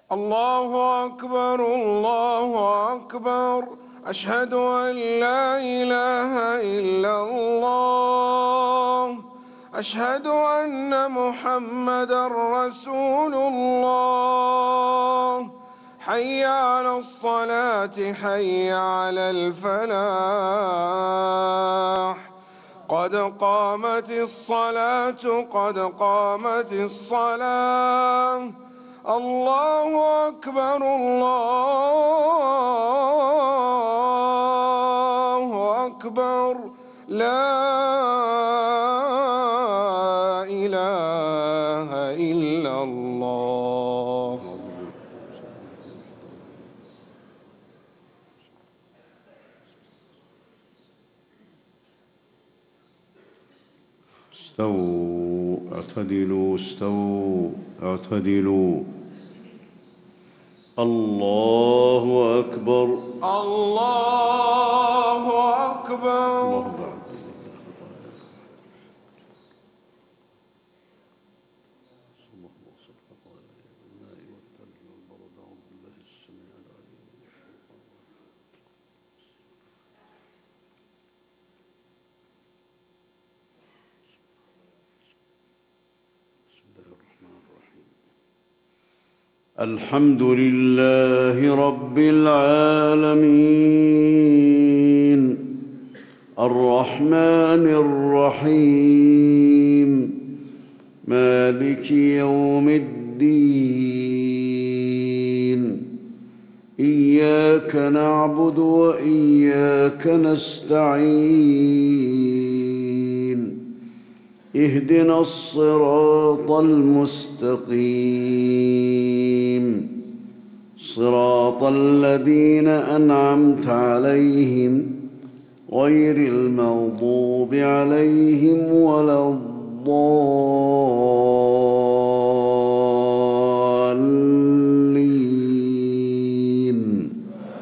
الله أكبر الله أكبر. أشهد أن لا إله إلا الله. أشهد أن محمدًا رسول الله. حي على الصلاة حي على الفلاح. قد قامت الصلاة قد قامت الصلاة. الله أكبر الله أكبر. لا إله إلا الله. استووا اعتدلوا استووا اعتدلوا. الله أكبر الله أكبر. اللهم الحمد لله رب العالمين الرحمن الرحيم مالك يوم الدين إياك نعبد وإياك نستعين اهدنا الصراط المستقيم صراط الذين أنعمت عليهم غير المغضوب عليهم ولا الضالين.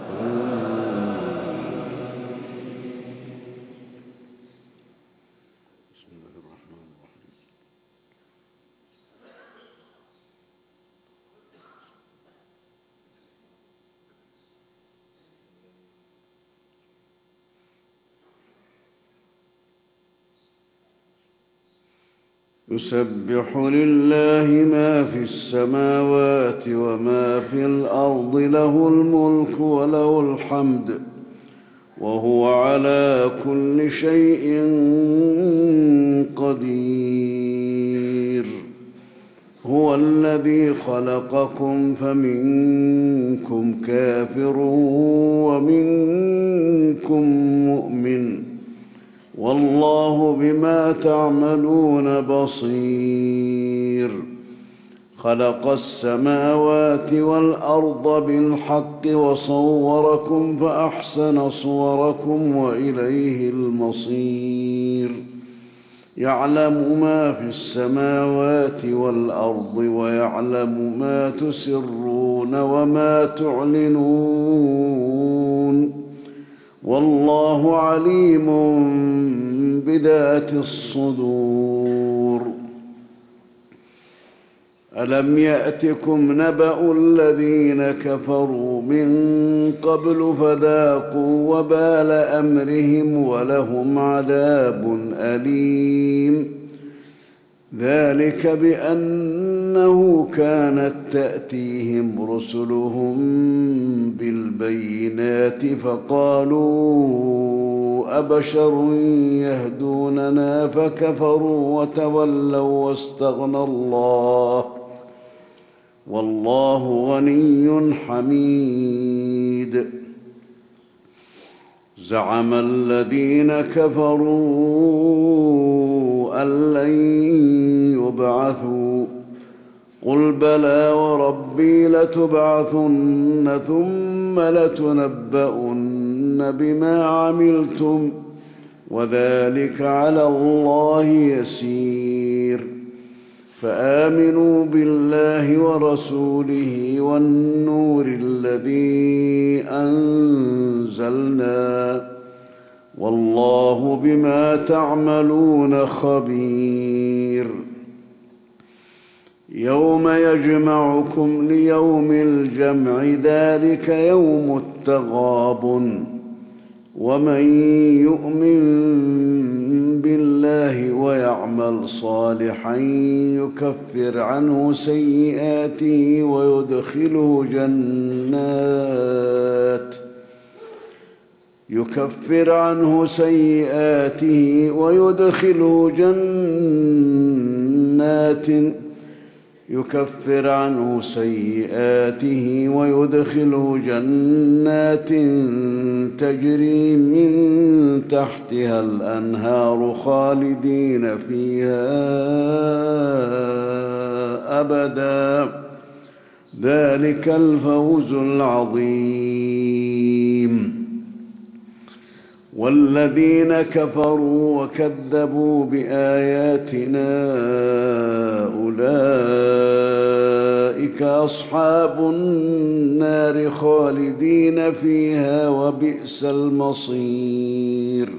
بسم الله الرحمن الرحيم. يسبح لله ما في السماوات وما في الأرض له الملك وله الحمد وهو على كل شيء قدير. هو الذي خلقكم فمنكم كافر ومنكم مؤمن والله بما تعملون بصير. خلق السماوات والأرض بالحق وصوركم فأحسن صوركم وإليه المصير. يعلم ما في السماوات والأرض ويعلم ما تسرون وما تعلنون والله عليم بذات الصدور. ألم يأتكم نبأ الذين كفروا من قبل فذاقوا وبال أمرهم ولهم عذاب أليم. ذلك بأنه كانت تأتيهم رسلهم بالبينات فقالوا أبشر يهدوننا فكفروا وتولوا واستغنى الله والله غني حميد. زعم الذين كفروا أن لن يبعثوا قل بلى وربي لتبعثن ثم لتنبؤن بما عملتم وذلك على الله يسير. فآمنوا بالله ورسوله والنور الذي أنزلنا والله بما تعملون خبير. يوم يجمعكم ليوم الجمع ذلك يوم التغابن ومن يؤمن بالله ويعمل صالحا يكفر عنه سيئاته ويدخله جنات تجري من تحتها الأنهار خالدين فيها أبدا ذلك الفوز العظيم. والذين كفروا وكذبوا بآياتنا أولئك أصحاب النار خالدين فيها وبئس المصير.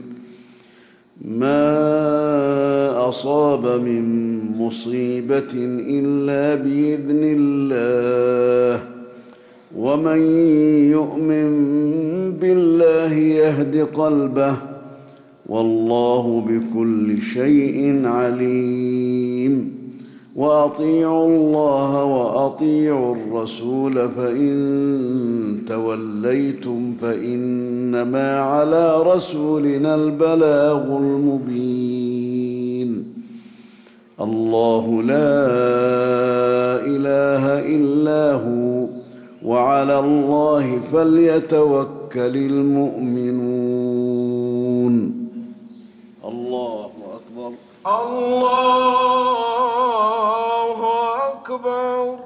ما أصاب من مصيبة إلا بإذن الله ومن يؤمن بالله يهد قلبه والله بكل شيء عليم. وأطيعوا الله وأطيعوا الرسول فإن توليتم فإنما على رسولنا البلاغ المبين. الله لا إله إلا هو وعلى الله فليتوكل المؤمنون. الله أكبر. الله أكبر.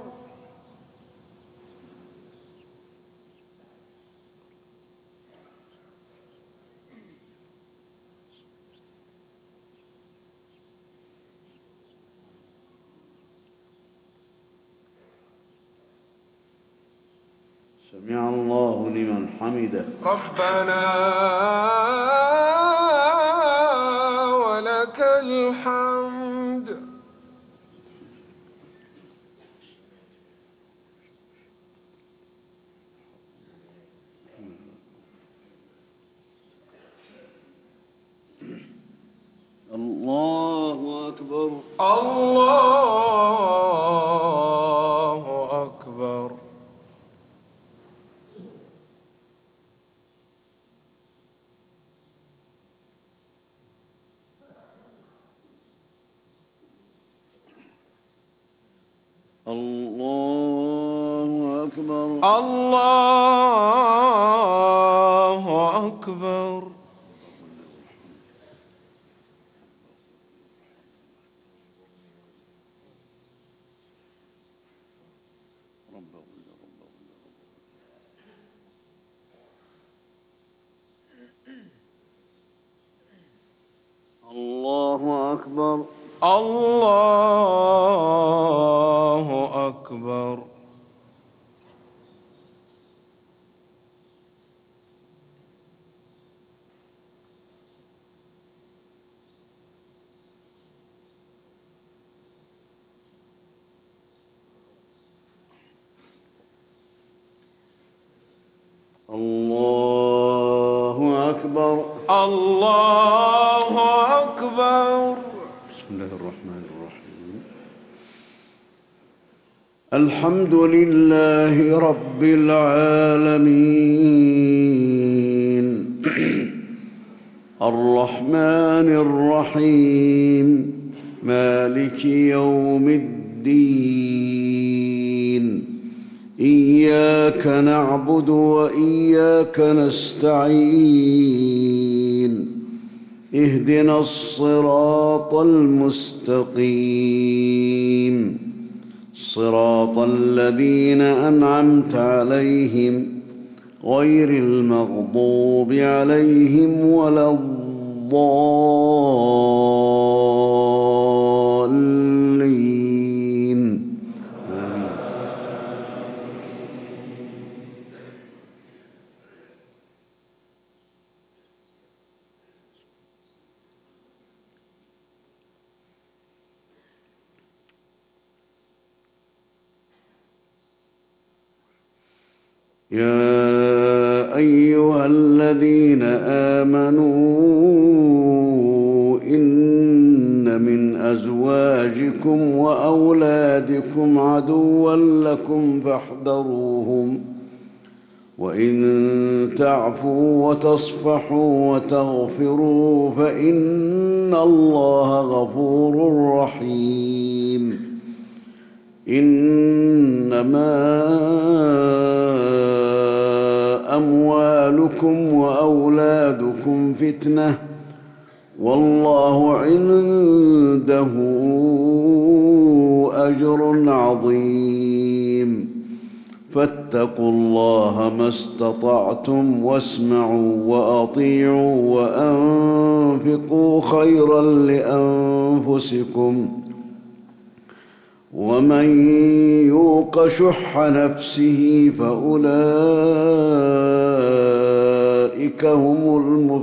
سمع الله لمن حمده. ربنا ولك الحمد. الله أكبر. الله أكبر. الله أكبر. الله أكبر. الله أكبر. الله أكبر. الله أكبر. الله أكبر. بسم الله الرحمن الرحيم. الحمد لله رب العالمين الرحمن الرحيم مالك يوم الدين إياك نعبد وإياك نستعين اهدنا الصراط المستقيم صراط الذين أنعمت عليهم غير المغضوب عليهم ولا الضالين. آمين. يا أيها الذين آمنوا إن من أزواجكم وأولادكم عدوا لكم فاحذروهم وإن تعفوا وتصفحوا وتغفروا فإن الله غفور رحيم. إنما أموالكم وأولادكم فتنة والله عنده أجر عظيم. فاتقوا الله ما استطعتم واسمعوا وأطيعوا وأنفقوا خيرا لأنفسكم ومن يوق شح نفسه فأولئك هم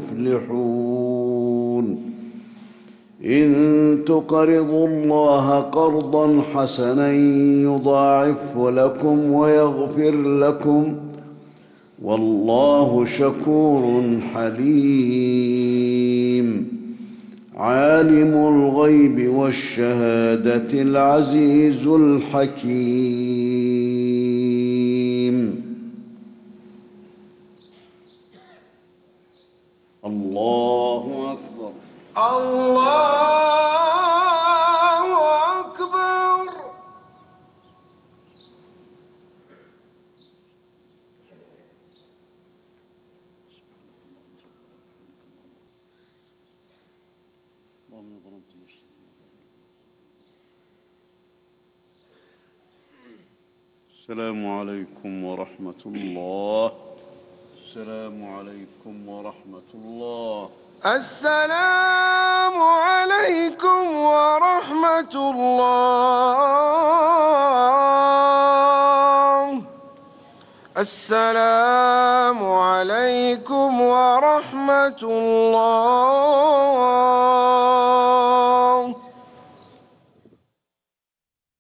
المفلحون. إن تقرضوا الله قرضا حسنا يضاعفه لكم ويغفر لكم والله شكور حليم. عالم الغيب والشهادة العزيز الحكيم. الله أكبر. الله أكبر. السلام عليكم ورحمة الله. السلام عليكم ورحمة الله. السلام عليكم ورحمة الله. السلام عليكم ورحمة الله.